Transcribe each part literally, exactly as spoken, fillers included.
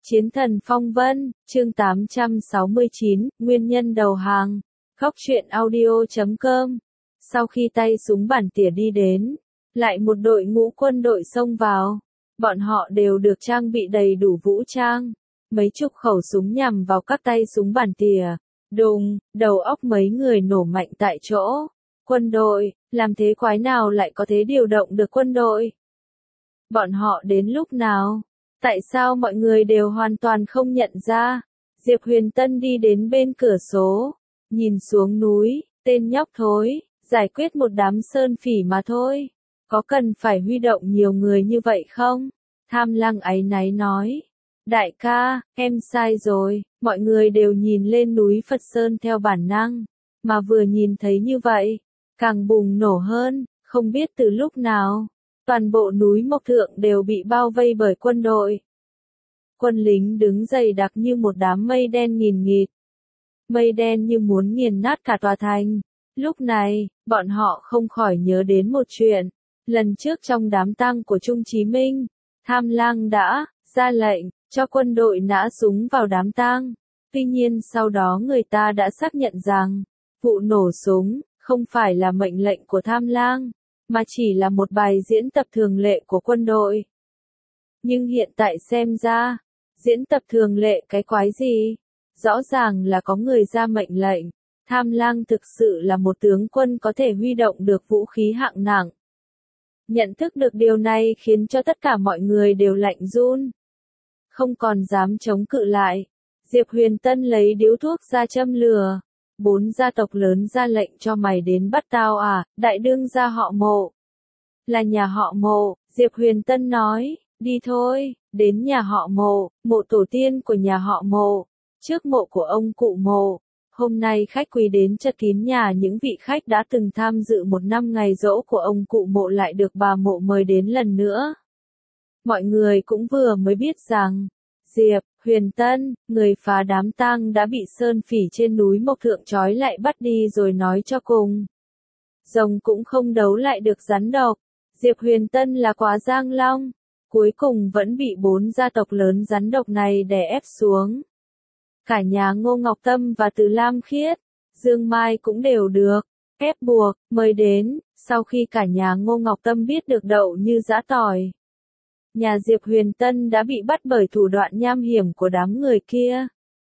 Chiến thần phong vân, chương tám trăm sáu mươi chín, nguyên nhân đầu hàng. Góc truyện audio chấm com. Sau khi tay súng bản tỉa đi đến, lại một đội ngũ quân đội xông vào. Bọn họ đều được trang bị đầy đủ vũ trang. Mấy chục khẩu súng nhằm vào các tay súng bản tỉa. Đùng, đầu óc mấy người nổ mạnh tại chỗ. Quân đội, làm thế quái nào lại có thể điều động được quân đội? Bọn họ đến lúc nào? Tại sao mọi người đều hoàn toàn không nhận ra? Diệp Huyền Tân đi đến bên cửa sổ, nhìn xuống núi, tên nhóc thối, giải quyết một đám sơn phỉ mà thôi. Có cần phải huy động nhiều người như vậy không? Tham Lăng áy náy nói. Đại ca, em sai rồi, mọi người đều nhìn lên núi Phật Sơn theo bản năng, mà vừa nhìn thấy như vậy, càng bùng nổ hơn, không biết từ lúc nào. Toàn bộ núi Mộc Thượng đều bị bao vây bởi quân đội. Quân lính đứng dày đặc như một đám mây đen nghìn nghịt. Mây đen như muốn nghiền nát cả tòa thành. Lúc này, bọn họ không khỏi nhớ đến một chuyện. Lần trước trong đám tang của Trung Chí Minh, Tham Lang đã ra lệnh cho quân đội nã súng vào đám tang. Tuy nhiên sau đó người ta đã xác nhận rằng, vụ nổ súng không phải là mệnh lệnh của Tham Lang, mà chỉ là một bài diễn tập thường lệ của quân đội. Nhưng hiện tại xem ra, diễn tập thường lệ cái quái gì? Rõ ràng là có người ra mệnh lệnh. Tham Lang thực sự là một tướng quân có thể huy động được vũ khí hạng nặng. Nhận thức được điều này khiến cho tất cả mọi người đều lạnh run. Không còn dám chống cự lại. Diệp Huyền Tân lấy điếu thuốc ra châm lửa. Bốn gia tộc lớn ra lệnh cho mày đến bắt tao à, đại đương gia họ Mộ. Là nhà họ Mộ, Diệp Huyền Tân nói, đi thôi, đến nhà họ Mộ, mộ tổ tiên của nhà họ Mộ, trước mộ của ông cụ Mộ. Hôm nay khách quý đến chật kín nhà, những vị khách đã từng tham dự một năm ngày giỗ của ông cụ Mộ lại được bà Mộ mời đến lần nữa. Mọi người cũng vừa mới biết rằng, Diệp Huyền Tân, người phá đám tang đã bị sơn phỉ trên núi Mộc Thượng trói lại bắt đi rồi nói cho cùng. Rồng cũng không đấu lại được rắn độc. Diệp Huyền Tân là quá giang long, cuối cùng vẫn bị bốn gia tộc lớn rắn độc này đè ép xuống. Cả nhà Ngô Ngọc Tâm và Từ Lam Khiết, Dương Mai cũng đều được ép buộc mời đến. Sau khi cả nhà Ngô Ngọc Tâm biết được đậu như giã tỏi, nhà Diệp Huyền Tân đã bị bắt bởi thủ đoạn nham hiểm của đám người kia.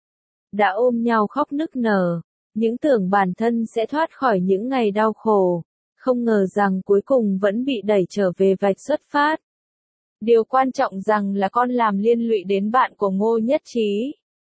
Đã ôm nhau khóc nức nở, những tưởng bản thân sẽ thoát khỏi những ngày đau khổ, không ngờ rằng cuối cùng vẫn bị đẩy trở về vạch xuất phát. Điều quan trọng rằng là con làm liên lụy đến bạn của Ngô Nhất Trí.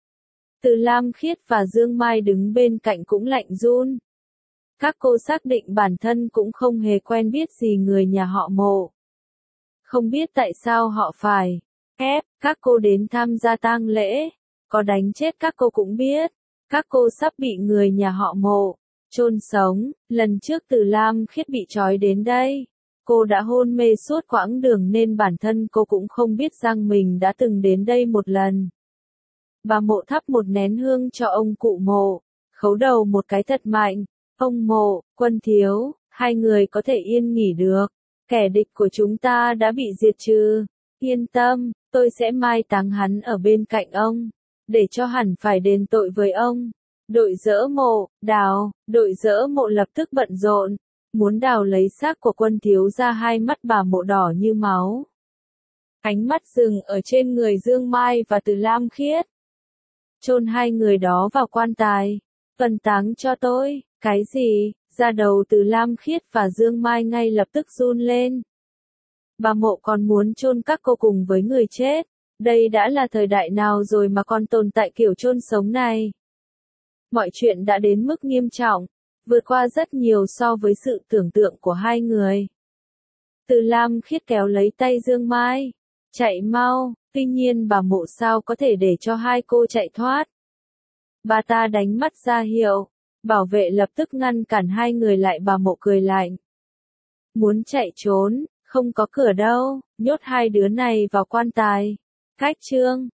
Từ Lam Khiết và Dương Mai đứng bên cạnh cũng lạnh run. Các cô xác định bản thân cũng không hề quen biết gì người nhà họ Mộ. Không biết tại sao họ phải ép các cô đến tham gia tang lễ, có đánh chết các cô cũng biết. Các cô sắp bị người nhà họ Mộ chôn sống. Lần trước Từ Lam Khiết bị trói đến đây, cô đã hôn mê suốt quãng đường nên bản thân cô cũng không biết rằng mình đã từng đến đây một lần. Bà Mộ thắp một nén hương cho ông cụ Mộ, khấu đầu một cái thật mạnh. Ông Mộ, Quân thiếu, hai người có thể yên nghỉ được. Kẻ địch của chúng ta đã bị diệt trừ. Yên tâm, tôi sẽ mai táng hắn ở bên cạnh ông, để cho hẳn phải đền tội với ông. Đội dỡ Mộ, đào, đội dỡ Mộ lập tức bận rộn, muốn đào lấy xác của Quân thiếu ra. Hai mắt bà Mộ đỏ như máu. Ánh mắt dừng ở trên người Dương Mai và Từ Lam Khiết. Chôn hai người đó vào quan tài. Tuần táng cho tôi. Cái gì? Da đầu Từ Lam Khiết và Dương Mai ngay lập tức run lên. Bà Mộ còn muốn chôn các cô cùng với người chết. Đây đã là thời đại nào rồi mà còn tồn tại kiểu chôn sống này? Mọi chuyện đã đến mức nghiêm trọng, vượt qua rất nhiều so với sự tưởng tượng của hai người. Từ Lam Khiết kéo lấy tay Dương Mai. Chạy mau, tuy nhiên bà Mộ sao có thể để cho hai cô chạy thoát. Bà ta đánh mắt ra hiệu. Bảo vệ lập tức ngăn cản hai người lại. Bà Mộ cười lạnh. Muốn chạy trốn, không có cửa đâu, nhốt hai đứa này vào quan tài. Cách chương